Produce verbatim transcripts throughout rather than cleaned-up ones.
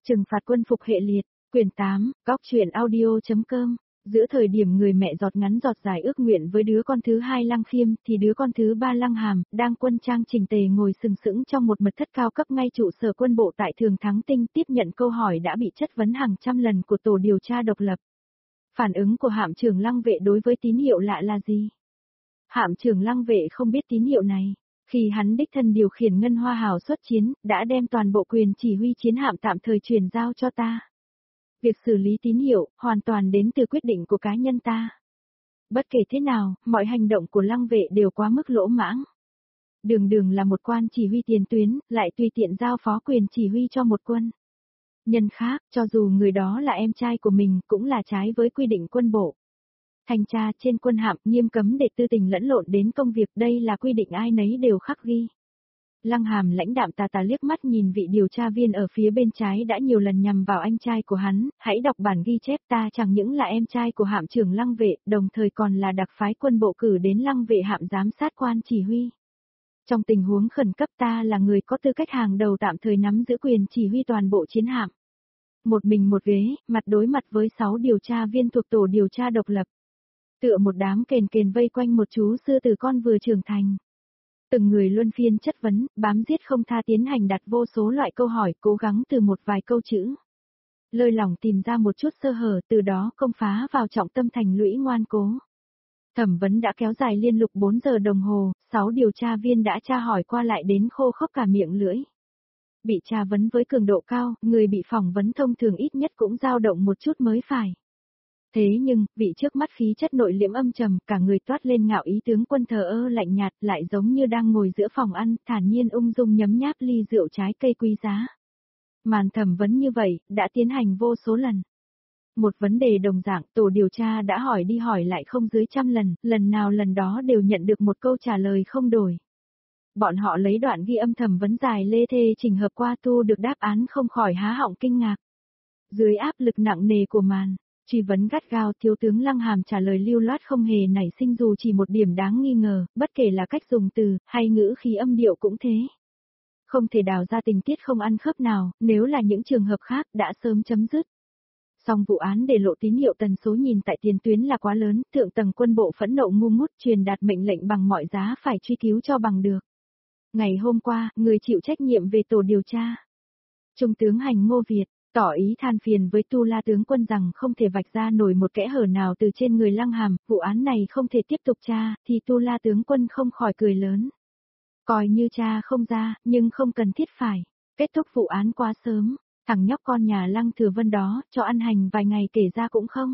Trừng phạt quân phục hệ liệt, quyển tám, góc truyện audio.com. Giữa thời điểm người mẹ giọt ngắn giọt dài ước nguyện với đứa con thứ hai Lăng Khiêm thì đứa con thứ ba Lăng Hàm, đang quân trang chỉnh tề ngồi sừng sững trong một mật thất cao cấp ngay trụ sở quân bộ tại Thường Thắng Tinh tiếp nhận câu hỏi đã bị chất vấn hàng trăm lần của tổ điều tra độc lập. Phản ứng của hạm trưởng Lăng Vệ đối với tín hiệu lạ là gì? Hạm trưởng Lăng Vệ không biết tín hiệu này. Khi hắn đích thân điều khiển Ngân Hoa Hào xuất chiến, đã đem toàn bộ quyền chỉ huy chiến hạm tạm thời chuyển giao cho ta. Việc xử lý tín hiệu, hoàn toàn đến từ quyết định của cá nhân ta. Bất kể thế nào, mọi hành động của Lăng Vệ đều quá mức lỗ mãng. Đường đường là một quan chỉ huy tiền tuyến, lại tùy tiện giao phó quyền chỉ huy cho một quân nhân khác, cho dù người đó là em trai của mình, cũng là trái với quy định quân bộ. Thanh tra trên quân hạm nghiêm cấm để tư tình lẫn lộn đến công việc, đây là quy định ai nấy đều khắc ghi. Lăng Hàm lãnh đạm tà tà liếc mắt nhìn vị điều tra viên ở phía bên trái đã nhiều lần nhằm vào anh trai của hắn, hãy đọc bản ghi chép, ta chẳng những là em trai của hạm trưởng Lăng Vệ, đồng thời còn là đặc phái quân bộ cử đến Lăng Vệ hạm giám sát quan chỉ huy. Trong tình huống khẩn cấp ta là người có tư cách hàng đầu tạm thời nắm giữ quyền chỉ huy toàn bộ chiến hạm. Một mình một ghế, mặt đối mặt với sáu điều tra viên thuộc tổ điều tra độc lập. Tựa một đám kền kền vây quanh một chú sư tử con vừa trưởng thành. Từng người luân phiên chất vấn, bám giết không tha tiến hành đặt vô số loại câu hỏi, cố gắng từ một vài câu chữ lơi lỏng tìm ra một chút sơ hở, từ đó công phá vào trọng tâm thành lũy ngoan cố. Thẩm vấn đã kéo dài liên lục bốn giờ đồng hồ, sáu điều tra viên đã tra hỏi qua lại đến khô khốc cả miệng lưỡi. Bị tra vấn với cường độ cao, người bị phỏng vấn thông thường ít nhất cũng dao động một chút mới phải. Thế nhưng, vị trước mắt khí chất nội liễm âm trầm, cả người toát lên ngạo ý tướng quân thờ ơ lạnh nhạt, lại giống như đang ngồi giữa phòng ăn, thản nhiên ung dung nhấm nháp ly rượu trái cây quý giá. Màn thẩm vấn như vậy, đã tiến hành vô số lần. Một vấn đề đồng dạng, tổ điều tra đã hỏi đi hỏi lại không dưới trăm lần, lần nào lần đó đều nhận được một câu trả lời không đổi. Bọn họ lấy đoạn ghi âm thẩm vấn dài lê thê chỉnh hợp qua thu được đáp án không khỏi há họng kinh ngạc. Dưới áp lực nặng nề của màn truy vấn gắt gao, thiếu tướng Lăng Hàm trả lời lưu loát không hề nảy sinh dù chỉ một điểm đáng nghi ngờ, bất kể là cách dùng từ, hay ngữ khí âm điệu cũng thế. Không thể đào ra tình tiết không ăn khớp nào, nếu là những trường hợp khác đã sớm chấm dứt. Song vụ án để lộ tín hiệu tần số nhìn tại tiền tuyến là quá lớn, thượng tầng quân bộ phẫn nộ ngu ngút truyền đạt mệnh lệnh bằng mọi giá phải truy cứu cho bằng được. Ngày hôm qua, người chịu trách nhiệm về tổ điều tra, Trung tướng Hành Ngô Việt, tỏ ý than phiền với Tu La tướng quân rằng không thể vạch ra nổi một kẽ hở nào từ trên người Lăng Hàm, vụ án này không thể tiếp tục tra, thì Tu La tướng quân không khỏi cười lớn. Coi như tra không ra, nhưng không cần thiết phải kết thúc vụ án quá sớm, thằng nhóc con nhà Lăng Thừa Vân đó, cho ăn hành vài ngày kể ra cũng không.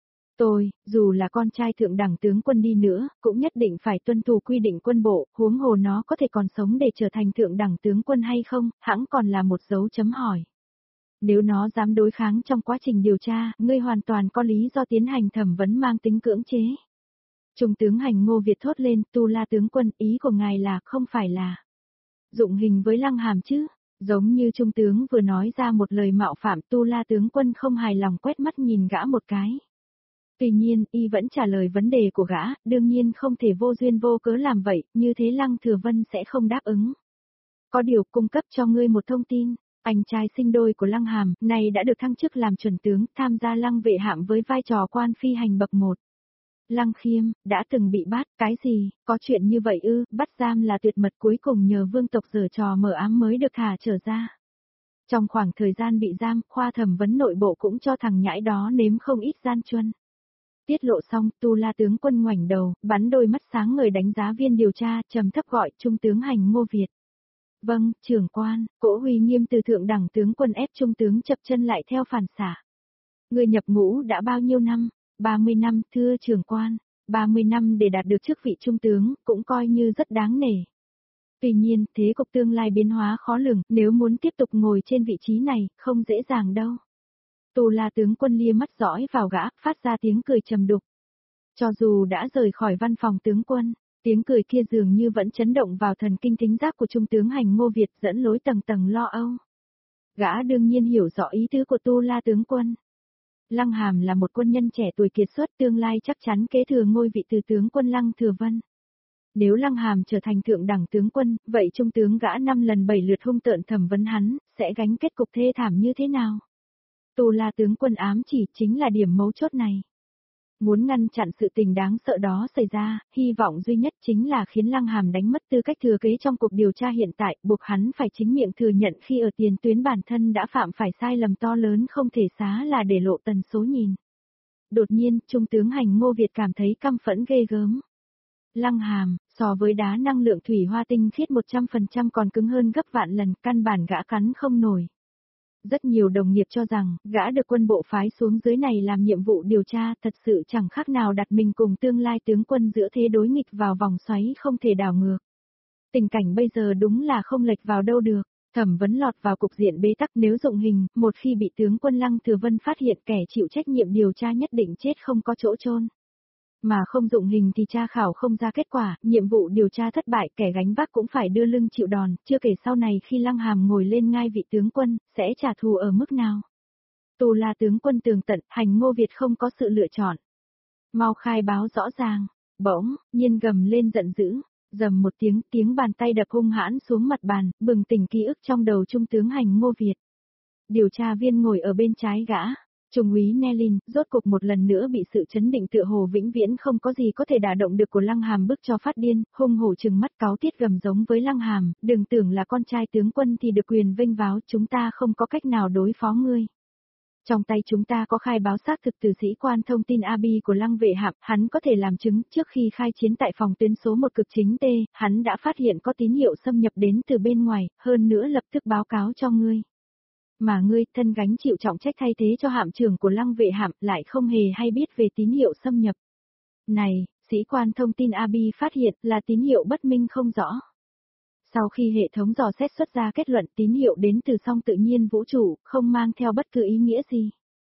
Tôi, dù là con trai thượng đẳng tướng quân đi nữa, cũng nhất định phải tuân thủ quy định quân bộ, huống hồ nó có thể còn sống để trở thành thượng đẳng tướng quân hay không, hẳn còn là một dấu chấm hỏi. Nếu nó dám đối kháng trong quá trình điều tra, ngươi hoàn toàn có lý do tiến hành thẩm vấn mang tính cưỡng chế. Trung tướng Hành Ngô Việt thốt lên, Tu La tướng quân, ý của ngài là không phải là dụng hình với Lăng Hàm chứ? Giống như Trung tướng vừa nói ra một lời mạo phạm, Tu La tướng quân không hài lòng quét mắt nhìn gã một cái. Tuy nhiên, y vẫn trả lời vấn đề của gã, đương nhiên không thể vô duyên vô cớ làm vậy, như thế Lăng Thừa Vân sẽ không đáp ứng. Có điều cung cấp cho ngươi một thông tin. Anh trai sinh đôi của Lăng Hàm, này đã được thăng chức làm chuẩn tướng, tham gia Lăng Vệ hạm với vai trò quan phi hành bậc một. Lăng Khiêm, đã từng bị bắt, cái gì, có chuyện như vậy ư, bắt giam là tuyệt mật, cuối cùng nhờ vương tộc giở trò mờ ám mới được thả trở ra. Trong khoảng thời gian bị giam, khoa thẩm vấn nội bộ cũng cho thằng nhãi đó nếm không ít gian truân. Tiết lộ xong, Tu La tướng quân ngoảnh đầu, bắn đôi mắt sáng ngời đánh giá viên điều tra, trầm thấp gọi, Trung tướng Hành Ngô Việt. Vâng, trưởng quan, cỗ uy nghiêm từ thượng đẳng tướng quân ép trung tướng chập chân lại theo phản xạ. Người nhập ngũ đã bao nhiêu năm? ba mươi năm, thưa trưởng quan. ba mươi năm để đạt được chức vị trung tướng, cũng coi như rất đáng nể. Tuy nhiên, thế cục tương lai biến hóa khó lường, nếu muốn tiếp tục ngồi trên vị trí này, không dễ dàng đâu. Tu La tướng quân lia mắt dõi vào gã, phát ra tiếng cười trầm đục. Cho dù đã rời khỏi văn phòng tướng quân, tiếng cười kia dường như vẫn chấn động vào thần kinh thính giác của Trung tướng Hành Ngô Việt, dẫn lối tầng tầng lo âu. Gã đương nhiên hiểu rõ ý tứ của Tu La tướng quân. Lăng Hàm là một quân nhân trẻ tuổi kiệt xuất, tương lai chắc chắn kế thừa ngôi vị từ tướng quân Lăng Thừa Vân. Nếu Lăng Hàm trở thành thượng đẳng tướng quân, vậy trung tướng gã năm lần bảy lượt hung tợn thẩm vấn hắn, sẽ gánh kết cục thê thảm như thế nào? Tu La tướng quân ám chỉ chính là điểm mấu chốt này. Muốn ngăn chặn sự tình đáng sợ đó xảy ra, hy vọng duy nhất chính là khiến Lăng Hàm đánh mất tư cách thừa kế trong cuộc điều tra hiện tại, buộc hắn phải chính miệng thừa nhận khi ở tiền tuyến bản thân đã phạm phải sai lầm to lớn không thể xá là để lộ tần số nhìn. Đột nhiên, Trung tướng Hành Ngô Việt cảm thấy căm phẫn ghê gớm. Lăng Hàm, so với đá năng lượng thủy hoa tinh khiết một trăm phần trăm còn cứng hơn gấp vạn lần, căn bản gã cắn không nổi. Rất nhiều đồng nghiệp cho rằng, gã được quân bộ phái xuống dưới này làm nhiệm vụ điều tra thật sự chẳng khác nào đặt mình cùng tương lai tướng quân giữa thế đối nghịch vào vòng xoáy không thể đảo ngược. Tình cảnh bây giờ đúng là không lệch vào đâu được, thẩm vấn lọt vào cục diện bế tắc nếu dụng hình, một khi bị tướng quân Lăng Thừa Vân phát hiện kẻ chịu trách nhiệm điều tra nhất định chết không có chỗ chôn. Mà không dụng hình thì tra khảo không ra kết quả, nhiệm vụ điều tra thất bại kẻ gánh vác cũng phải đưa lưng chịu đòn, chưa kể sau này khi Lăng Hàm ngồi lên ngai vị tướng quân, sẽ trả thù ở mức nào. Tu La tướng quân tường tận, Hành Ngô Việt không có sự lựa chọn. Mau khai báo rõ ràng, bỗng, nhiên gầm lên giận dữ, rầm một tiếng, tiếng bàn tay đập hung hãn xuống mặt bàn, bừng tỉnh ký ức trong đầu trung tướng Hành Ngô Việt. Điều tra viên ngồi ở bên trái gã. Trung úy Nelin, rốt cục một lần nữa bị sự chấn định tựa hồ vĩnh viễn không có gì có thể đả động được của Lăng Hàm bức cho phát điên, hung hổ trừng mắt cáu tiết gầm giống với Lăng Hàm, đừng tưởng là con trai tướng quân thì được quyền vênh váo, chúng ta không có cách nào đối phó ngươi. Trong tay chúng ta có khai báo xác thực từ sĩ quan thông tin a bê của Lăng Vệ Hạm, hắn có thể làm chứng trước khi khai chiến tại phòng tuyến số một cực chính T, hắn đã phát hiện có tín hiệu xâm nhập đến từ bên ngoài, hơn nữa lập tức báo cáo cho ngươi. Mà ngươi, thân gánh chịu trọng trách thay thế cho hạm trưởng của Lăng Vệ Hạm, lại không hề hay biết về tín hiệu xâm nhập. Này, sĩ quan thông tin a bê phát hiện là tín hiệu bất minh không rõ. Sau khi hệ thống dò xét xuất ra kết luận tín hiệu đến từ song tự nhiên vũ trụ, không mang theo bất cứ ý nghĩa gì.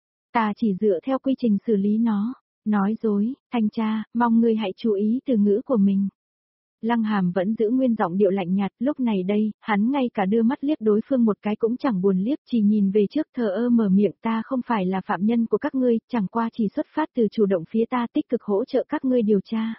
Ta chỉ dựa theo quy trình xử lý nó. Nói dối, thanh tra, mong ngươi hãy chú ý từ ngữ của mình. Lăng Hàm vẫn giữ nguyên giọng điệu lạnh nhạt, lúc này đây, hắn ngay cả đưa mắt liếc đối phương một cái cũng chẳng buồn liếc, chỉ nhìn về trước thờ ơ mở miệng, ta không phải là phạm nhân của các ngươi, chẳng qua chỉ xuất phát từ chủ động phía ta tích cực hỗ trợ các ngươi điều tra.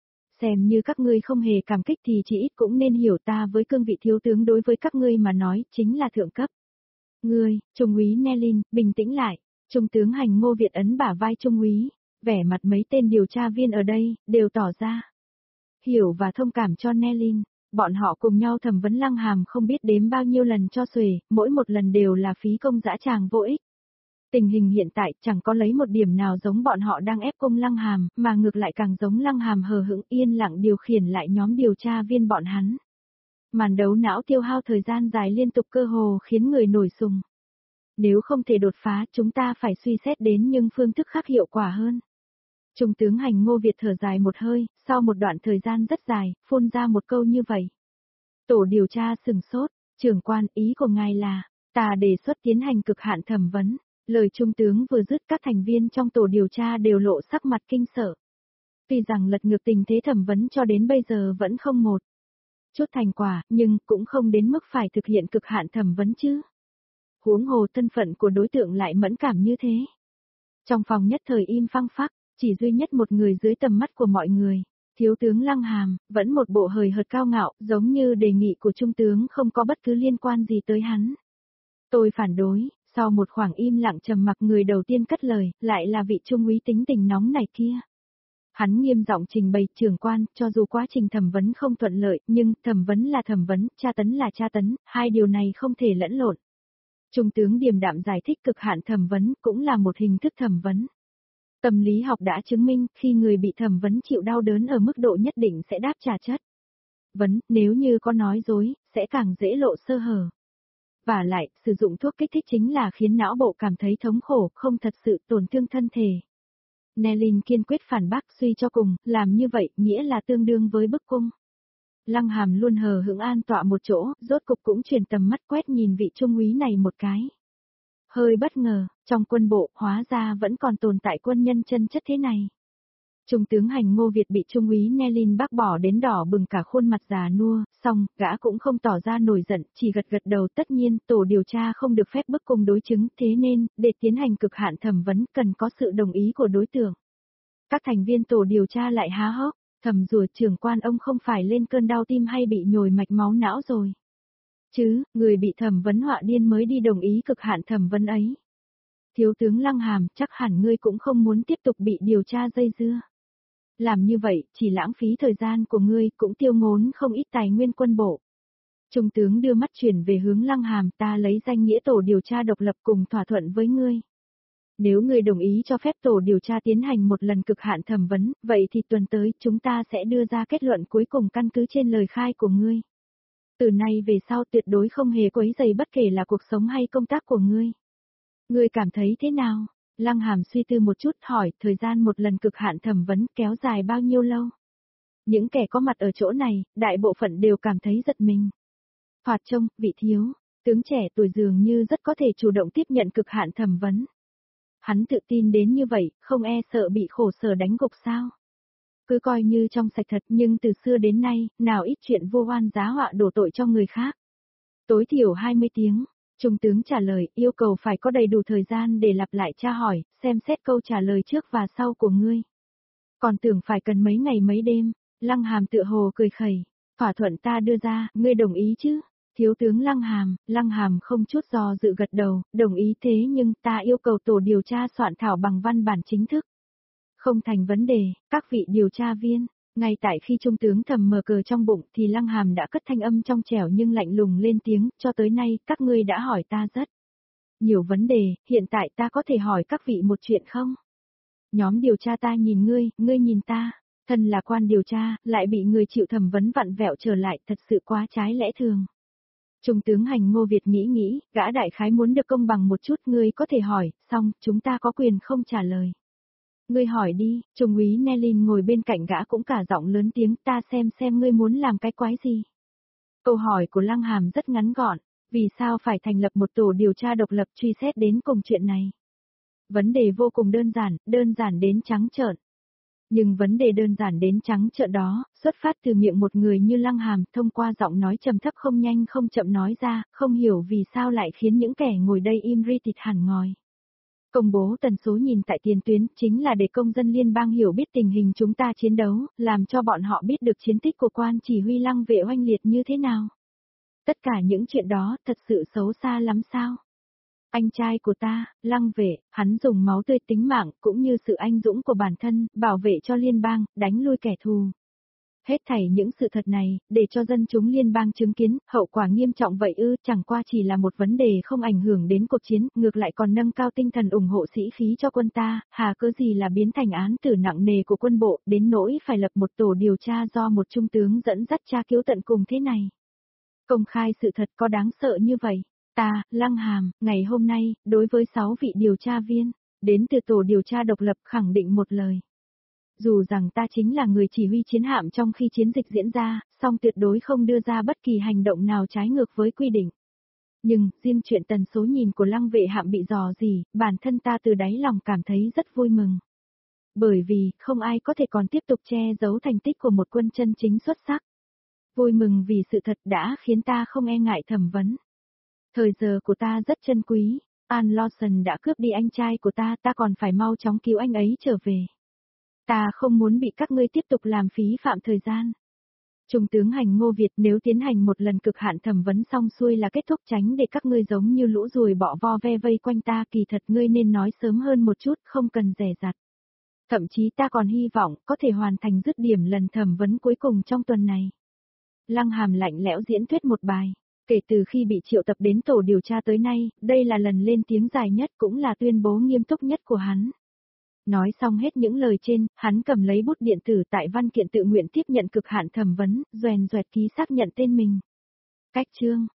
Xem như các ngươi không hề cảm kích thì chỉ ít cũng nên hiểu ta với cương vị thiếu tướng đối với các ngươi mà nói, chính là thượng cấp. Ngươi, Trung úy Nelin, bình tĩnh lại. Trung tướng Hành Ngô Việt ấn bả vai Trung úy, vẻ mặt mấy tên điều tra viên ở đây, đều tỏ ra hiểu và thông cảm cho Nelin. Bọn họ cùng nhau thẩm vấn Lăng Hàm không biết đếm bao nhiêu lần cho xuể, mỗi một lần đều là phí công dã tràng vô ích. Tình hình hiện tại chẳng có lấy một điểm nào giống bọn họ đang ép cung Lăng Hàm, mà ngược lại càng giống Lăng Hàm hờ hững yên lặng điều khiển lại nhóm điều tra viên bọn hắn. Màn đấu não tiêu hao thời gian dài liên tục cơ hồ khiến người nổi sùng. Nếu không thể đột phá, chúng ta phải suy xét đến những phương thức khác hiệu quả hơn. Trung tướng Hành Ngô Việt thở dài một hơi, sau một đoạn thời gian rất dài, phun ra một câu như vậy. Tổ điều tra sừng sốt, trưởng quan, ý của ngài là, ta đề xuất tiến hành cực hạn thẩm vấn. Lời trung tướng vừa dứt, các thành viên trong tổ điều tra đều lộ sắc mặt kinh sợ. Tuy rằng lật ngược tình thế thẩm vấn cho đến bây giờ vẫn không một chút thành quả, nhưng cũng không đến mức phải thực hiện cực hạn thẩm vấn chứ. Huống hồ thân phận của đối tượng lại mẫn cảm như thế. Trong phòng nhất thời im phăng phắc, chỉ duy nhất một người dưới tầm mắt của mọi người, thiếu tướng Lăng Hàm, vẫn một bộ hời hợt cao ngạo, giống như đề nghị của trung tướng không có bất cứ liên quan gì tới hắn. Tôi phản đối. Sau một khoảng im lặng trầm mặc, người đầu tiên cất lời, lại là vị trung úy tính tình nóng này kia. Hắn nghiêm giọng trình bày, trưởng quan, cho dù quá trình thẩm vấn không thuận lợi, nhưng thẩm vấn là thẩm vấn, tra tấn là tra tấn, hai điều này không thể lẫn lộn. Trung tướng điềm đạm giải thích cực hạn thẩm vấn cũng là một hình thức thẩm vấn. Tâm lý học đã chứng minh, khi người bị thẩm vấn chịu đau đớn ở mức độ nhất định sẽ đáp trả chất vấn, nếu như có nói dối, sẽ càng dễ lộ sơ hở. Và lại, sử dụng thuốc kích thích chính là khiến não bộ cảm thấy thống khổ, không thật sự tổn thương thân thể. Nelin kiên quyết phản bác, suy cho cùng, làm như vậy, nghĩa là tương đương với bức cung. Lăng Hàm luôn hờ hững an tọa một chỗ, rốt cục cũng chuyển tầm mắt quét nhìn vị trung úy này một cái. Hơi bất ngờ, trong quân bộ, hóa ra vẫn còn tồn tại quân nhân chân chất thế này. Trung tướng Hành Ngô Việt bị trung úy Nelin bác bỏ đến đỏ bừng cả khuôn mặt già nua, xong, gã cũng không tỏ ra nổi giận, chỉ gật gật đầu. Tất nhiên, tổ điều tra không được phép bức cung đối chứng, thế nên, để tiến hành cực hạn thẩm vấn, cần có sự đồng ý của đối tượng. Các thành viên tổ điều tra lại há hốc, Thầm rùa trưởng quan ông không phải lên cơn đau tim hay bị nhồi mạch máu não rồi. Chứ, người bị thẩm vấn họa điên mới đi đồng ý cực hạn thẩm vấn ấy. Thiếu tướng Lăng Hàm, chắc hẳn ngươi cũng không muốn tiếp tục bị điều tra dây dưa. Làm như vậy, chỉ lãng phí thời gian của ngươi, cũng tiêu ngốn không ít tài nguyên quân bộ. Trung tướng đưa mắt chuyển về hướng Lăng Hàm, ta lấy danh nghĩa tổ điều tra độc lập cùng thỏa thuận với ngươi. Nếu ngươi đồng ý cho phép tổ điều tra tiến hành một lần cực hạn thẩm vấn, vậy thì tuần tới chúng ta sẽ đưa ra kết luận cuối cùng căn cứ trên lời khai của ngươi. Từ nay về sau tuyệt đối không hề quấy rầy bất kể là cuộc sống hay công tác của ngươi. Ngươi cảm thấy thế nào? Lăng Hàm suy tư một chút hỏi, thời gian một lần cực hạn thẩm vấn kéo dài bao nhiêu lâu? Những kẻ có mặt ở chỗ này, đại bộ phận đều cảm thấy giật mình. Hoạt trông, vị thiếu, tướng trẻ tuổi dường như rất có thể chủ động tiếp nhận cực hạn thẩm vấn. Hắn tự tin đến như vậy, không e sợ bị khổ sở đánh gục sao? Cứ coi như trong sạch thật nhưng từ xưa đến nay, nào ít chuyện vô oan giá họa đổ tội cho người khác. Tối thiểu hai mươi tiếng, Trung tướng trả lời, yêu cầu phải có đầy đủ thời gian để lặp lại tra hỏi, xem xét câu trả lời trước và sau của ngươi. Còn tưởng phải cần mấy ngày mấy đêm, Lăng Hàm tựa hồ cười khẩy, thỏa thuận ta đưa ra, ngươi đồng ý chứ? Thiếu tướng Lăng Hàm, Lăng Hàm không chút do dự gật đầu, đồng ý thế nhưng ta yêu cầu tổ điều tra soạn thảo bằng văn bản chính thức. Không thành vấn đề, các vị điều tra viên. Ngay tại khi trung tướng thầm mờ cờ trong bụng thì Lăng Hàm đã cất thanh âm trong trẻo nhưng lạnh lùng lên tiếng, cho tới nay các ngươi đã hỏi ta rất nhiều vấn đề, hiện tại ta có thể hỏi các vị một chuyện không? Nhóm điều tra ta nhìn ngươi, ngươi nhìn ta, thân là quan điều tra, lại bị người chịu thẩm vấn vặn vẹo trở lại, thật sự quá trái lẽ thường. Trung tướng Hành Ngô Việt nghĩ nghĩ, gã đại khái muốn được công bằng một chút, ngươi có thể hỏi, xong, chúng ta có quyền không trả lời. Ngươi hỏi đi, Trung úy Nelin ngồi bên cạnh gã cũng cả giọng lớn tiếng, ta xem xem ngươi muốn làm cái quái gì. Câu hỏi của Lăng Hàm rất ngắn gọn, vì sao phải thành lập một tổ điều tra độc lập truy xét đến cùng chuyện này? Vấn đề vô cùng đơn giản, đơn giản đến trắng trợn. Nhưng vấn đề đơn giản đến trắng trợn đó, xuất phát từ miệng một người như Lăng Hàm, thông qua giọng nói trầm thấp không nhanh không chậm nói ra, không hiểu vì sao lại khiến những kẻ ngồi đây im ri tịt hẳn ngòi. Công bố tần số nhìn tại tiền tuyến chính là để công dân liên bang hiểu biết tình hình chúng ta chiến đấu, làm cho bọn họ biết được chiến tích của quan chỉ huy Lăng Vệ oanh liệt như thế nào. Tất cả những chuyện đó thật sự xấu xa lắm sao? Anh trai của ta, Lăng Vệ, hắn dùng máu tươi tính mạng cũng như sự anh dũng của bản thân, bảo vệ cho liên bang, đánh lui kẻ thù. Hết thảy những sự thật này, để cho dân chúng liên bang chứng kiến, hậu quả nghiêm trọng vậy ư, chẳng qua chỉ là một vấn đề không ảnh hưởng đến cuộc chiến, ngược lại còn nâng cao tinh thần ủng hộ sĩ khí cho quân ta, hà cớ gì là biến thành án tử nặng nề của quân bộ, đến nỗi phải lập một tổ điều tra do một trung tướng dẫn dắt tra cứu tận cùng thế này. Công khai sự thật có đáng sợ như vậy. Ta, Lăng Hàm, ngày hôm nay, đối với sáu vị điều tra viên, đến từ tổ điều tra độc lập khẳng định một lời. Dù rằng ta chính là người chỉ huy chiến hạm trong khi chiến dịch diễn ra, song tuyệt đối không đưa ra bất kỳ hành động nào trái ngược với quy định. Nhưng, riêng chuyện tần số nhìn của Lăng Vệ hạm bị dò dỉ, bản thân ta từ đáy lòng cảm thấy rất vui mừng. Bởi vì, không ai có thể còn tiếp tục che giấu thành tích của một quân chân chính xuất sắc. Vui mừng vì sự thật đã khiến ta không e ngại thẩm vấn. Thời giờ của ta rất chân quý, An Lawson đã cướp đi anh trai của ta, ta còn phải mau chóng cứu anh ấy trở về. Ta không muốn bị các ngươi tiếp tục làm phí phạm thời gian. Trung tướng Hành Ngô Việt, nếu tiến hành một lần cực hạn thẩm vấn xong xuôi là kết thúc, tránh để các ngươi giống như lũ ruồi bọ vo ve vây quanh ta, kỳ thật ngươi nên nói sớm hơn một chút, không cần dè dặt. Thậm chí ta còn hy vọng có thể hoàn thành dứt điểm lần thẩm vấn cuối cùng trong tuần này. Lăng Hàm lạnh lẽo diễn thuyết một bài. Kể từ khi bị triệu tập đến tổ điều tra tới nay, đây là lần lên tiếng dài nhất cũng là tuyên bố nghiêm túc nhất của hắn. Nói xong hết những lời trên, hắn cầm lấy bút điện tử tại văn kiện tự nguyện tiếp nhận cực hạn thẩm vấn, doèn doẹt ký xác nhận tên mình. Cách chương